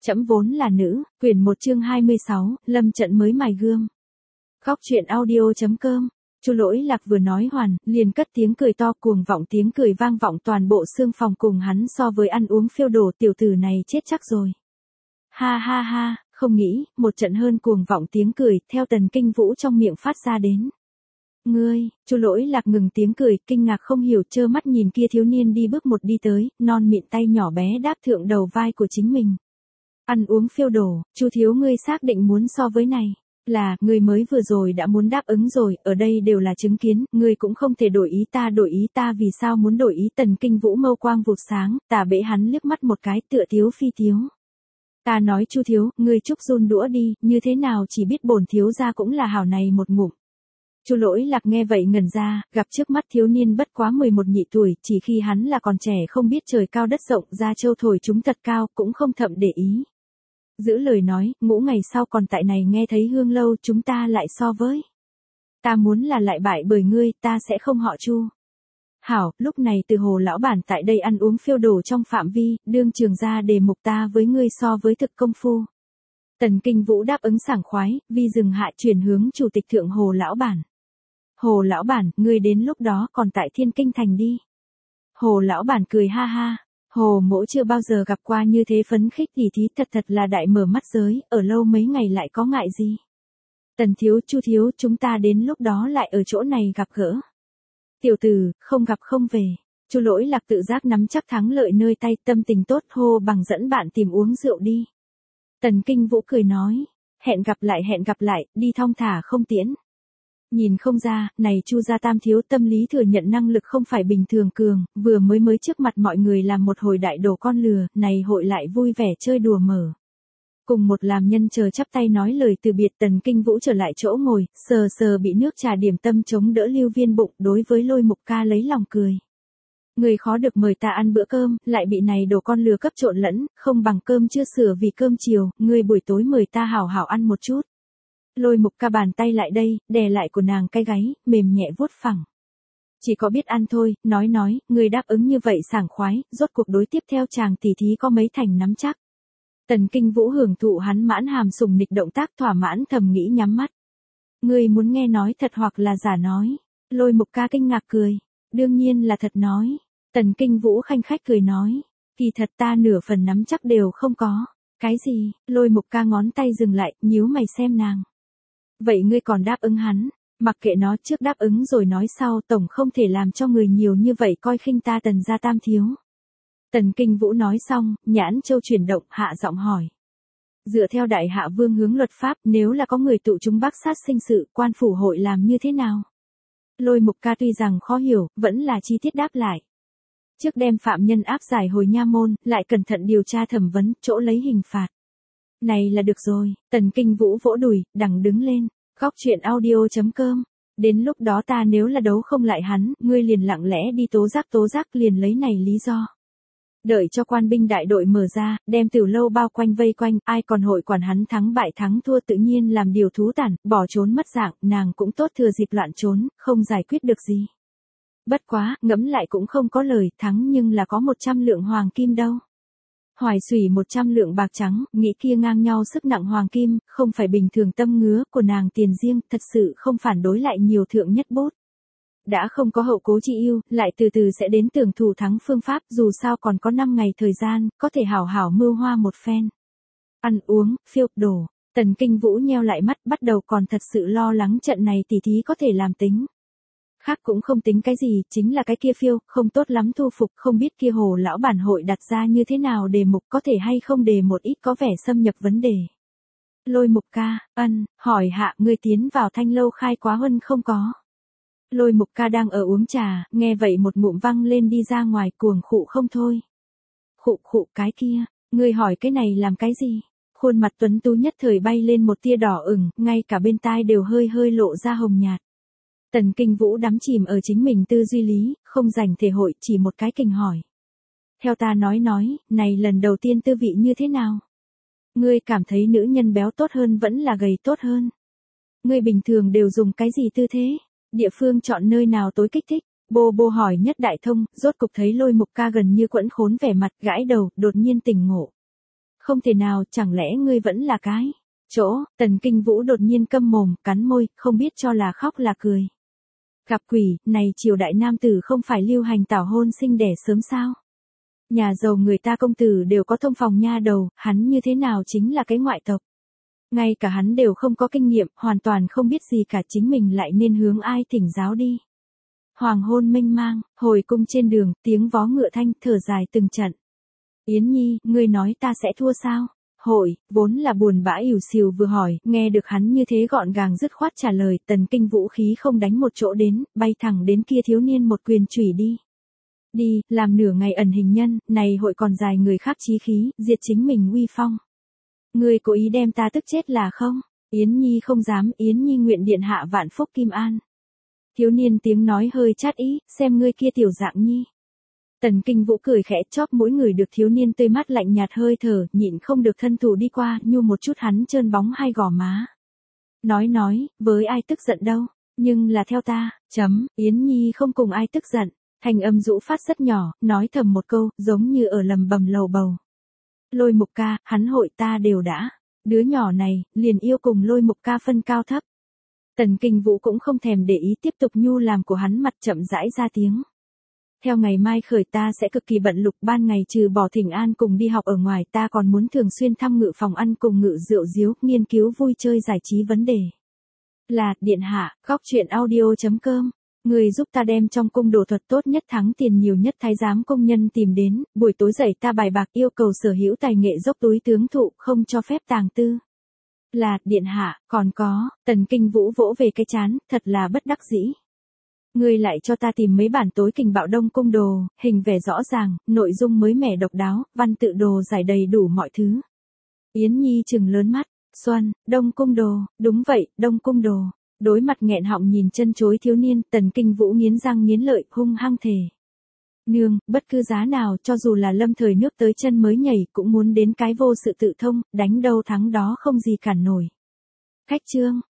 Trẫm vốn là nữ, quyển 1 chương 26, lâm trận mới mài gươm. Khóc chuyện audio.com. Chu Lỗi Lạc vừa nói hoàn, liền cất tiếng cười to, cuồng vọng tiếng cười vang vọng toàn bộ xương phòng, cùng hắn so với ăn uống phiêu đổ, tiểu tử này chết chắc rồi. Ha ha ha, không nghĩ, một trận hơn cuồng vọng tiếng cười, theo Tần Kinh Vũ trong miệng phát ra đến. Ngươi, Chu Lỗi Lạc ngừng tiếng cười, kinh ngạc không hiểu, trơ mắt nhìn kia thiếu niên đi bước một đi tới, non mịn tay nhỏ bé đáp thượng đầu vai của chính mình. Ăn uống phiêu đổ, Chu thiếu ngươi xác định muốn so với này. Là, ngươi mới vừa rồi đã muốn đáp ứng rồi, ở đây đều là chứng kiến, ngươi cũng không thể đổi ý ta vì sao muốn đổi ý. Tần Kinh Vũ mâu quang vụt sáng, tà bẽ hắn liếc mắt một cái, tựa thiếu phi thiếu. Ta nói Chu thiếu, ngươi chúc run đũa đi, như thế nào chỉ biết bổn thiếu gia cũng là hảo này một ngụm. Chu Lỗi Lạc nghe vậy ngẩn ra, gặp trước mắt thiếu niên bất quá 11 nhị tuổi, chỉ khi hắn là còn trẻ không biết trời cao đất rộng, ra châu thổi chúng thật cao, cũng không thậm để ý. Giữ lời nói, ngũ ngày sau còn tại này nghe thấy hương lâu, chúng ta lại so với. Ta muốn là lại bại bởi ngươi, ta sẽ không họ Chu. Hảo, lúc này từ Hồ lão bản tại đây ăn uống phiêu đổ trong phạm vi, đương trường ra đề mục ta với ngươi so với thực công phu. Tần Kinh Vũ đáp ứng sảng khoái, vi dừng hạ chuyển hướng chủ tịch thượng Hồ lão bản. Hồ lão bản, ngươi đến lúc đó còn tại Thiên Kinh thành đi. Hồ lão bản cười ha ha. Hồ mỗ chưa bao giờ gặp qua như thế phấn khích tỉ thí, thật là đại mở mắt giới, ở lâu mấy ngày lại có ngại gì. Tần thiếu, Chu thiếu, chúng ta đến lúc đó lại ở chỗ này gặp gỡ. Tiểu tử, không gặp không về. Chu Lỗi Lạc tự giác nắm chắc thắng lợi nơi tay, tâm tình tốt, hô bằng dẫn bạn tìm uống rượu đi. Tần Kinh Vũ cười nói, hẹn gặp lại, đi thong thả không tiễn. Nhìn không ra, này Chu gia tam thiếu tâm lý thừa nhận năng lực không phải bình thường cường, vừa mới trước mặt mọi người làm một hồi đại đổ con lừa, này hội lại vui vẻ chơi đùa mở. Cùng một làm nhân chờ chắp tay nói lời từ biệt. Tần Kinh Vũ trở lại chỗ ngồi, sờ bị nước trà điểm tâm chống đỡ lưu viên bụng, đối với Lôi Mục Ca lấy lòng cười. Người khó được mời ta ăn bữa cơm, lại bị này đổ con lừa cấp trộn lẫn, không bằng cơm chưa sửa vì cơm chiều, người buổi tối mời ta hảo hảo ăn một chút. Lôi Mục Ca bàn tay lại đây, đè lại của nàng cái gáy, mềm nhẹ vuốt phẳng. Chỉ có biết ăn thôi, nói, người đáp ứng như vậy sảng khoái, rốt cuộc đối tiếp theo chàng tỉ thí có mấy thành nắm chắc. Tần Kinh Vũ hưởng thụ hắn mãn hàm sùng nịch động tác, thỏa mãn thầm nghĩ nhắm mắt. Người muốn nghe nói thật hoặc là giả nói. Lôi Mục Ca kinh ngạc cười. Đương nhiên là thật nói. Tần Kinh Vũ khanh khách cười nói. Kỳ thật ta nửa phần nắm chắc đều không có. Cái gì? Lôi Mục Ca ngón tay dừng lại, nhíu mày xem nàng. Vậy ngươi còn đáp ứng hắn, mặc kệ nó, trước đáp ứng rồi nói sau, tổng không thể làm cho người nhiều như vậy coi khinh ta Tần gia tam thiếu. Tần Kinh Vũ nói xong, nhãn châu chuyển động, hạ giọng hỏi. Dựa theo đại hạ vương hướng luật pháp, nếu là có người tụ chúng bác sát sinh sự, quan phủ hội làm như thế nào? Lôi Mục Ca tuy rằng khó hiểu, vẫn là chi tiết đáp lại. Trước đem phạm nhân áp giải hồi nha môn, lại cẩn thận điều tra thẩm vấn, chỗ lấy hình phạt. Này là được rồi. Tần Kinh Vũ vỗ đùi, đằng đứng lên. Khóc chuyện audio.com. Đến lúc đó ta nếu là đấu không lại hắn, ngươi liền lặng lẽ đi tố giác liền lấy này lý do. Đợi cho quan binh đại đội mở ra, đem tiểu lâu bao quanh vây quanh, ai còn hội quản hắn thắng bại thắng thua, tự nhiên làm điều thú tản, bỏ trốn mất dạng, nàng cũng tốt thừa dịp loạn trốn, không giải quyết được gì. Bất quá, ngẫm lại cũng không có lời, thắng nhưng là có 100 lượng hoàng kim đâu. Hoài xủy 100 lượng bạc trắng, nghĩ kia ngang nhau sức nặng hoàng kim, không phải bình thường tâm ngứa của nàng tiền riêng, thật sự không phản đối lại nhiều thượng nhất bút. Đã không có hậu cố chi ưu, lại từ từ sẽ đến tưởng thủ thắng phương pháp, dù sao còn có 5 ngày thời gian, có thể hảo hảo mưu hoa một phen. Ăn uống, phiêu đổ, Tần Kinh Vũ nheo lại mắt, bắt đầu còn thật sự lo lắng trận này tỉ thí có thể làm tính. Khác cũng không tính cái gì, chính là cái kia phiêu, không tốt lắm thu phục, không biết kia Hồ lão bản hội đặt ra như thế nào đề mục, có thể hay không đề một ít có vẻ xâm nhập vấn đề. Lôi Mục Ca, hỏi hạ, ngươi tiến vào Thanh lâu khai quá huân không có. Lôi Mục Ca đang ở uống trà, nghe vậy một ngụm văng lên đi ra ngoài, cuồng khụ không thôi. Khụ cái kia, ngươi hỏi cái này làm cái gì? Khuôn mặt tuấn tú nhất thời bay lên một tia đỏ ửng, ngay cả bên tai đều hơi lộ ra hồng nhạt. Tần Kinh Vũ đắm chìm ở chính mình tư duy lý, không dành thể hội, chỉ một cái kình hỏi. Theo ta nói, này lần đầu tiên tư vị như thế nào? Ngươi cảm thấy nữ nhân béo tốt hơn vẫn là gầy tốt hơn? Ngươi bình thường đều dùng cái gì tư thế? Địa phương chọn nơi nào tối kích thích? Bô hỏi nhất đại thông, rốt cục thấy Lôi Mục Ca gần như quẫn khốn vẻ mặt, gãi đầu, đột nhiên tỉnh ngộ. Không thể nào, chẳng lẽ ngươi vẫn là cái chỗ, Tần Kinh Vũ đột nhiên câm mồm, cắn môi, không biết cho là khóc là cười. Gặp quỷ, này triều đại nam tử không phải lưu hành tảo hôn sinh đẻ sớm sao? Nhà giàu người ta công tử đều có thông phòng nha đầu, hắn như thế nào chính là cái ngoại tộc. Ngay cả hắn đều không có kinh nghiệm, hoàn toàn không biết gì cả, chính mình lại nên hướng ai thỉnh giáo đi. Hoàng hôn mênh mang, hồi cung trên đường, tiếng vó ngựa thanh, thở dài từng trận. Yến Nhi, ngươi nói ta sẽ thua sao? Hội, vốn là buồn bã ỉu xìu vừa hỏi, nghe được hắn như thế gọn gàng dứt khoát trả lời, Tần Kinh Vũ khí không đánh một chỗ đến, bay thẳng đến kia thiếu niên một quyền chủy đi. Đi, làm nửa ngày ẩn hình nhân, này hội còn dài người khác chí khí, diệt chính mình uy phong. Ngươi cố ý đem ta tức chết là không? Yến Nhi không dám, Yến Nhi nguyện điện hạ vạn phúc kim an. Thiếu niên tiếng nói hơi chát ý, xem ngươi kia tiểu dạng nhi. Tần Kinh Vũ cười khẽ chóp mỗi người được thiếu niên tươi mắt lạnh nhạt hơi thở, nhịn không được thân thủ đi qua, nhu một chút hắn trơn bóng hai gò má. Nói, với ai tức giận đâu, nhưng là theo ta, Yến Nhi không cùng ai tức giận, thanh âm rũ phát rất nhỏ, nói thầm một câu, giống như ở lầm bầm lầu bầu. Lôi Mục ca, hắn hội ta đều đã, đứa nhỏ này, liền yêu cùng Lôi Mục ca phân cao thấp. Tần Kinh Vũ cũng không thèm để ý tiếp tục nhu làm của hắn mặt chậm rãi ra tiếng. Theo ngày mai khởi ta sẽ cực kỳ bận lục, ban ngày trừ bỏ thỉnh an cùng đi học ở ngoài ta còn muốn thường xuyên thăm ngự phòng ăn cùng ngự rượu diếu, nghiên cứu vui chơi giải trí vấn đề. Là, điện hạ, góc truyện audio.com. Người giúp ta đem trong cung đồ thuật tốt nhất thắng tiền nhiều nhất thái giám công nhân tìm đến, buổi tối dậy ta bài bạc yêu cầu sở hữu tài nghệ dốc túi tướng thụ, không cho phép tàng tư. Là, điện hạ, còn có, Tần Kinh Vũ vỗ về cái chán, thật là bất đắc dĩ. Ngươi lại cho ta tìm mấy bản tối kình bạo đông cung đồ, hình vẽ rõ ràng, nội dung mới mẻ độc đáo, văn tự đồ giải đầy đủ mọi thứ. Yến Nhi trừng lớn mắt, Xuân, đông cung đồ, đúng vậy, đông cung đồ. Đối mặt nghẹn họng nhìn chân chối thiếu niên, Tần Kinh Vũ nghiến răng nghiến lợi, hung hăng thề. Nương, bất cứ giá nào, cho dù là lâm thời nước tới chân mới nhảy, cũng muốn đến cái vô sự tự thông, đánh đâu thắng đó không gì cản nổi. Khách trương,